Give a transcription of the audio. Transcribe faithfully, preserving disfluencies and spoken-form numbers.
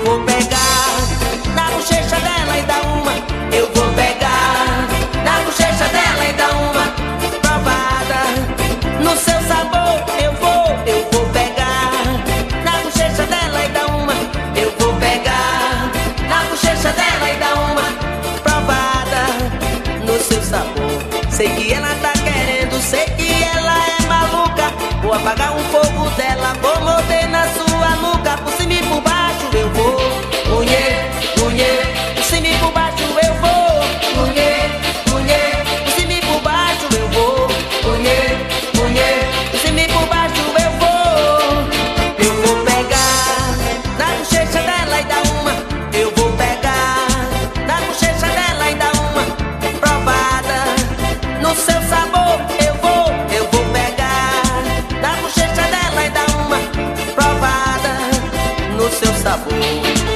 vou pegar na bochecha dela e dar uma. Eu vou pegar na bochecha dela e dar uma provada no seu sabor. Eu vou, eu vou pegar na bochecha dela e dar uma. Eu vou pegar na bochecha dela e dar uma provada no seu sabor. Sei que ela tá querendo, sei que ela é maluca. Vou apagar um fogo dela, vou morder na sua nuca. Por cima e por baixo eu vou mulher, mulher. Por cima e por baixo eu vou mulher, mulher. Por cima e por baixo eu vou mulher, mulher. Por cima e por baixo eu vou. Eu vou pegar na bochecha dela e dar uma. Eu vou pegar na bochecha dela e dar uma provada no seu sabor. Eu vou, eu vou pegar na bochecha dela e dar uma provada no seu sabor.